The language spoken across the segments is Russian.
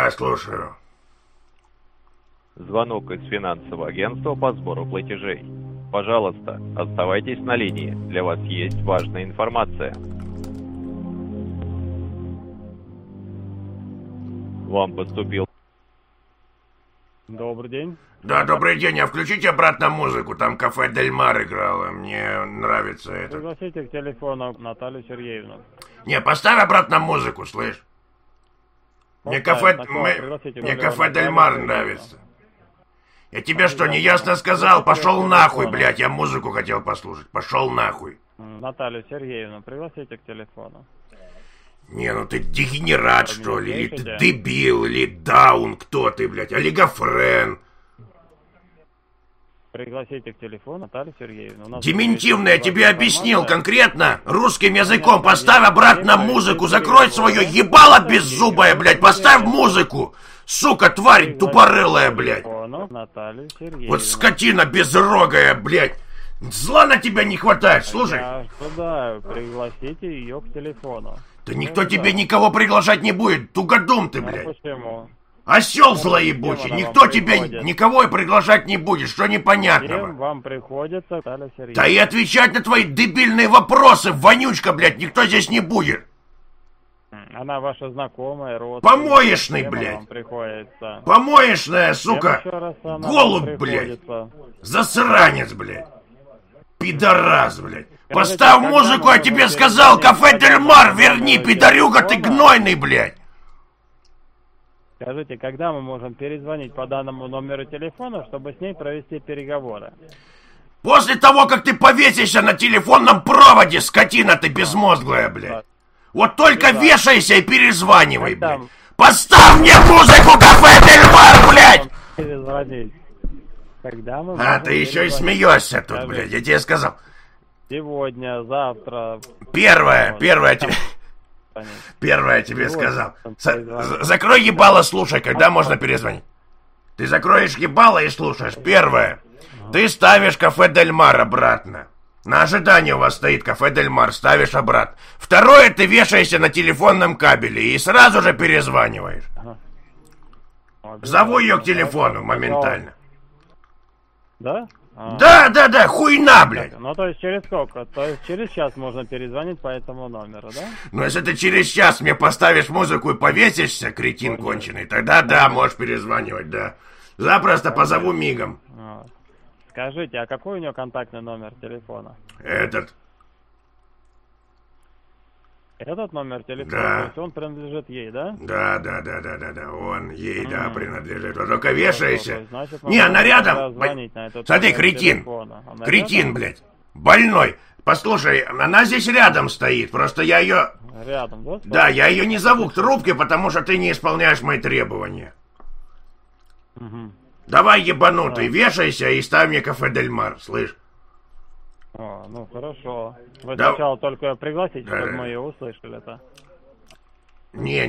Да, слушаю. Звонок из финансового агентства по сбору платежей. Пожалуйста, оставайтесь на линии. Для вас есть важная информация. Вам поступил... Добрый день. Да, добрый день. А включите обратно музыку. Там кафе Дель Мар играло. Мне нравится это. Пригласите к телефону Наталью Сергеевну. Не, поставь обратно музыку, слышь? Мне кафе Дель Мар нравится. Я тебе что, неясно сказал? Пошел нахуй, блядь. Я музыку хотел послушать. Пошел нахуй. Наталью Сергеевну пригласите к телефону. Не, ну ты дегенерат, что ли? Или ты дебил, или даун, кто ты, блядь? Олигофрен. Пригласите к телефону Наталью Сергеевну. Дементивно, я тебе объяснил конкретно. Русским языком поставь обратно музыку. Закрой свое ебало беззубое, блядь. Поставь музыку. Сука, тварь тупорылая, блядь. Вот скотина безрогая, блядь. Зла на тебя не хватает, слушай. Пригласите ее к телефону. Да никто тебе никого приглашать не будет. Тугодум ты, блядь. Почему? Осел злоебучий, никто тебя никого и приглашать не будет, что непонятного. Вам приходится, Наталья Сергеевна. Да и отвечать на твои дебильные вопросы, вонючка, блядь, никто здесь не будет. Она ваша знакомая, родственница. Помоечный, блядь. Помоечная, сука. Голубь, блядь. Засранец, блядь. Пидорас, блядь. Поставь музыку, я тебе сказал, кафе Дель Мар, верни, пидорюга ты гнойный, блядь. Скажите, когда мы можем перезвонить по данному номеру телефона, чтобы с ней провести переговоры? После того, как ты повесишься на телефонном проводе, скотина ты безмозглая, блядь. Вот только вешайся и перезванивай, блядь. Поставь мне музыку, кафе Дель Мар, блядь! Перезвонить. Когда мы А, ты еще и смеешься тут, блядь, я тебе сказал. Сегодня, завтра... Первое тебе сказал. Закрой ебало, слушай, когда можно перезвонить. Ты закроешь ебало и слушаешь. Первое. Ты ставишь кафе Дель Мар обратно. На ожидание у вас стоит кафе Дель Мар, ставишь обратно. Второе, ты вешаешься на телефонном кабеле и сразу же перезваниваешь. Зову ее к телефону моментально. Да? Да, хуйна, блядь. Ну, то есть через сколько? То есть через час можно перезвонить по этому номеру, да? Ну, если ты через час мне поставишь музыку и повесишься, кретин конченый, тогда да, можешь перезванивать, да. Запросто позову мигом. Скажите, а какой у нее контактный номер телефона? Этот номер телефона, да. то есть он принадлежит ей, да? Да, он ей, да, принадлежит. Вот только вешайся. Не, она рядом. Смотри, кретин, блядь, больной. Послушай, она здесь рядом стоит, просто я ее... Рядом, да? Да, я ее не зову к трубке, потому что ты не исполняешь мои требования. Давай, ебанутый, вешайся и ставь мне кафе Дель Мар, слышь? Ну хорошо. Вы сначала только пригласите, чтобы мы ее услышали-то. Не,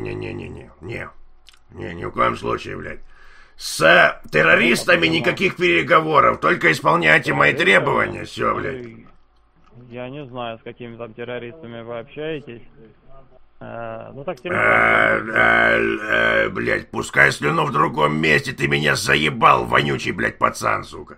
ни в коем случае, блядь. С террористами никаких переговоров, только исполняйте мои требования, все, блядь. Я не знаю, с какими там террористами вы общаетесь. Ну так блядь, пускай слюну в другом месте, ты меня заебал, вонючий, блядь, пацан, сука.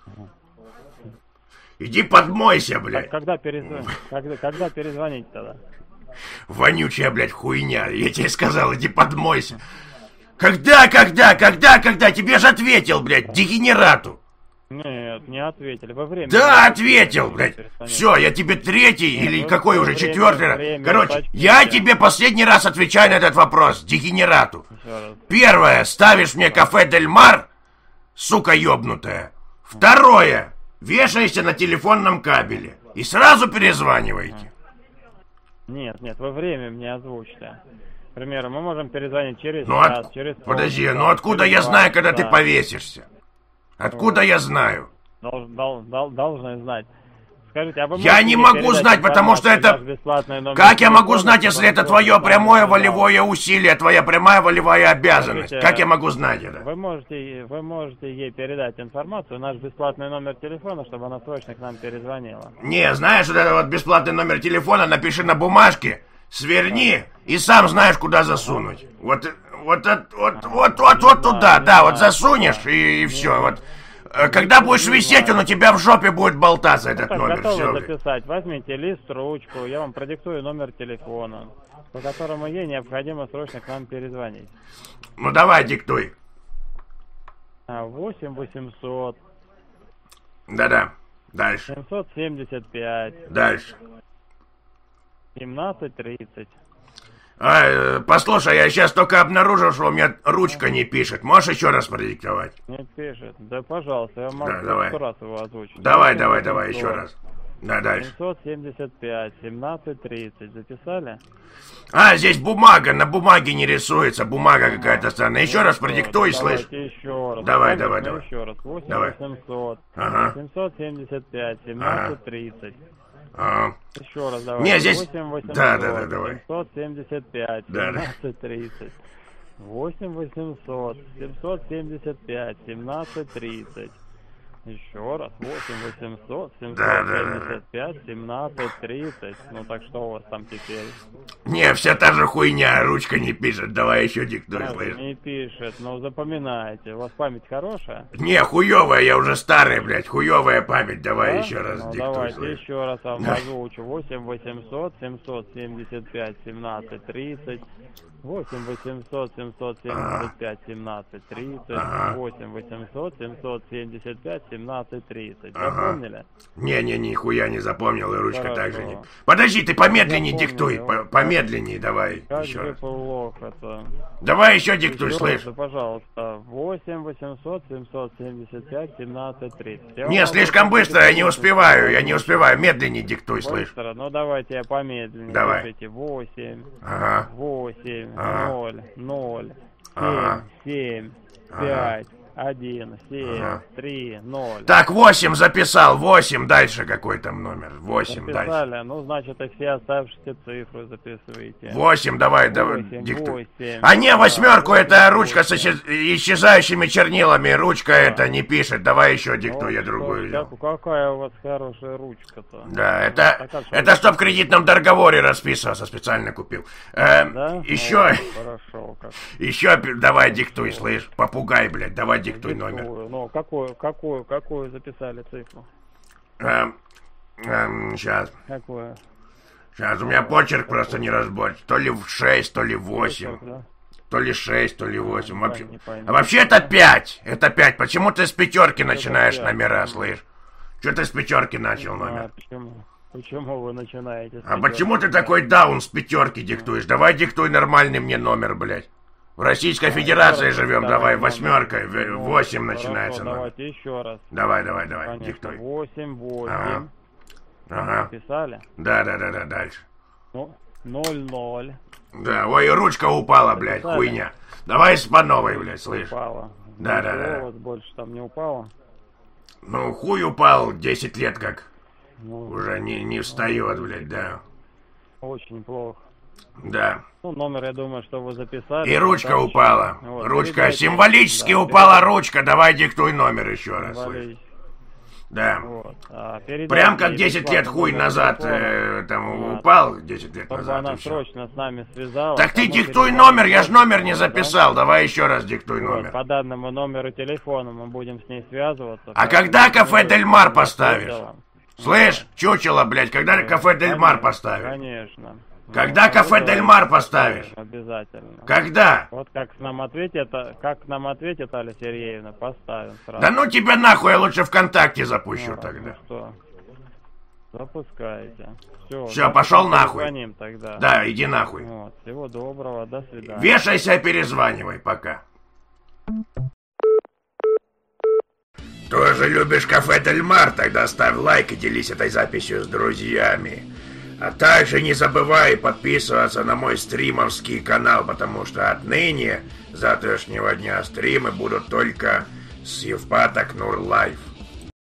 Иди подмойся, блядь. Когда перезвонить тогда? Вонючая, блядь, хуйня. Я тебе сказал, иди подмойся. Когда? Тебе же ответил, блядь, дегенерату. Нет, не ответили. Во время... Да, ответил, блядь. Все, я тебе третий или какой уже четвертый раз. Короче, я тебе последний раз отвечаю на этот вопрос, дегенерату. Первое, ставишь мне кафе Дель Мар, сука ёбнутая. Второе, вешайся на телефонном кабеле и сразу перезванивайте. Нет, вы время мне озвучьте. К примеру, мы можем перезвонить через час, через полчаса. Подожди, откуда я знаю, когда ты повесишься? Откуда я знаю? Должны знать. Скажите, а вы я не могу знать, потому что это... Как я могу знать, если это твое прямое волевое усилие, твоя прямая волевая обязанность? Скажите, как я могу знать это? Вы можете ей передать информацию, наш бесплатный номер телефона, чтобы она срочно к нам перезвонила. Не, знаешь, вот этот вот бесплатный номер телефона напиши на бумажке, сверни и сам знаешь, куда засунуть. Вот вот туда, да, вот засунешь и все, вот. Когда будешь висеть, он у тебя в жопе будет болтаться, этот номер. Готовы записать? Возьмите лист, ручку, я вам продиктую номер телефона, по которому ей необходимо срочно к нам перезвонить. Ну давай, диктуй. 8 800. Да-да, дальше. 775. Дальше. 17:30. Послушай, я сейчас только обнаружил, что у меня ручка не пишет. Можешь еще раз продиктовать? Не пишет. Да, пожалуйста, я могу сто раз его озвучить. Давай, еще раз. Да, дальше. 775, 17:30. Записали? Здесь бумага, на бумаге не рисуется, бумага какая-то странная. Еще раз продиктуй, слышь. Еще раз. Давай. Еще раз. 8 800, 775, 17:30. Еще раз давай. Не, здесь... 8 800, Да, давай. 775, 17:30. 8 800, 775, 17:30. Еще раз. 8 800, 775, 17:30. Ну так что у вас там теперь? Не, вся та же хуйня, ручка не пишет. Давай еще диктуй, слышь. Не пишет, но запоминайте. У вас память хорошая? Не, хуевая, я уже старый, блядь. Хуевая память. Давай еще раз диктуй, давайте слышь. еще раз вам озвучу. 8 800, 775, 17:30. 8 800, 775, 17:30. 8 800, 775, 17:30. Запомнили? Не, нихуя не запомнил, и ручка также не... Подожди, ты помедленнее диктуй. Помедленнее давай. Еще раз. Плохо-то. Давай еще диктуй, слышь. Пожалуйста. 8 800, 775, 17:30. Не, слишком быстро, я не успеваю. Медленнее диктуй, слышь. Ну давайте я помедленнее. Давай. Пишите. 8, 8, 0, 0, 7, 5, 1, 7, 3, 0. Так, 8 записал, 8, дальше какой там номер? 8 записали? Дальше. Ну, значит, и все оставшиеся цифры записываете. 8, давай, диктуй. Не, восьмерку, это ручка с исчезающими чернилами, ручка это не пишет, давай еще диктуй, я другую взял. Какая у вас хорошая ручка-то? Да, это чтоб в кредитном договоре расписываться, специально купил. Да? Еще... Хорошо, как. Еще давай диктуй, слышь, попугай, блядь, давай диктуй номер. Ну, какую записали цифру? Сейчас. Какую? Сейчас, у меня почерк просто не разборчив. То ли в 6, то ли в 8. Да? То ли 6, то ли 8. Вообще это 5. Это 5. Почему ты с пятерки начинаешь номера, слышь? Что ты с пятерки начал номер? Почему вы начинаете с пятерки? Почему ты такой даун с пятерки диктуешь? Давай диктуй нормальный мне номер, блядь. В Российской Федерации живем, давай, восьмеркой, 8 начинается номер. Давайте еще раз. Давай, диктуй. 8, 8. Ага. Писали? Да, дальше. 0, 0. Да, ой, ручка упала, блядь, хуйня. Давай по новой, блядь, слышь. Упала. Да. У вас больше там не упало? Ну, хуй упал, 10 лет как. Уже не встает, блядь, да. Очень плохо. Да. Ну, номер, я думаю, что вы записали. И ручка упала. Вот, ручка, символически упала ручка. Давай диктуй номер еще раз. Да. Вот. Прям как 10 лет хуй назад упал, 10 лет назад. Она срочно с нами связалась. Так ты диктуй номер, я ж номер не записал. Давай еще раз диктуй номер. По данному номеру телефона мы будем с ней связываться. А когда кафе Дель Мар поставишь? Слышь, чучело, блядь, когда кафе Дель Мар поставишь? Конечно. Когда кафе Дель Мар поставишь? Обязательно. Когда? Вот как нам ответит Аля Сергеевна, поставим сразу. Да ну тебя нахуй, я лучше ВКонтакте запущу тогда. Ну что, запускайте. Все, пошел нахуй. Позвоним тогда. Да, иди нахуй. Вот, всего доброго, до свидания. Вешайся, перезванивай, пока. Тоже любишь кафе Дель Мар? Тогда ставь лайк и делись этой записью с друзьями. А также не забывай подписываться на мой стримовский канал, потому что отныне, с завтрашнего дня, стримы будут только с Евпаток Нур Лайф.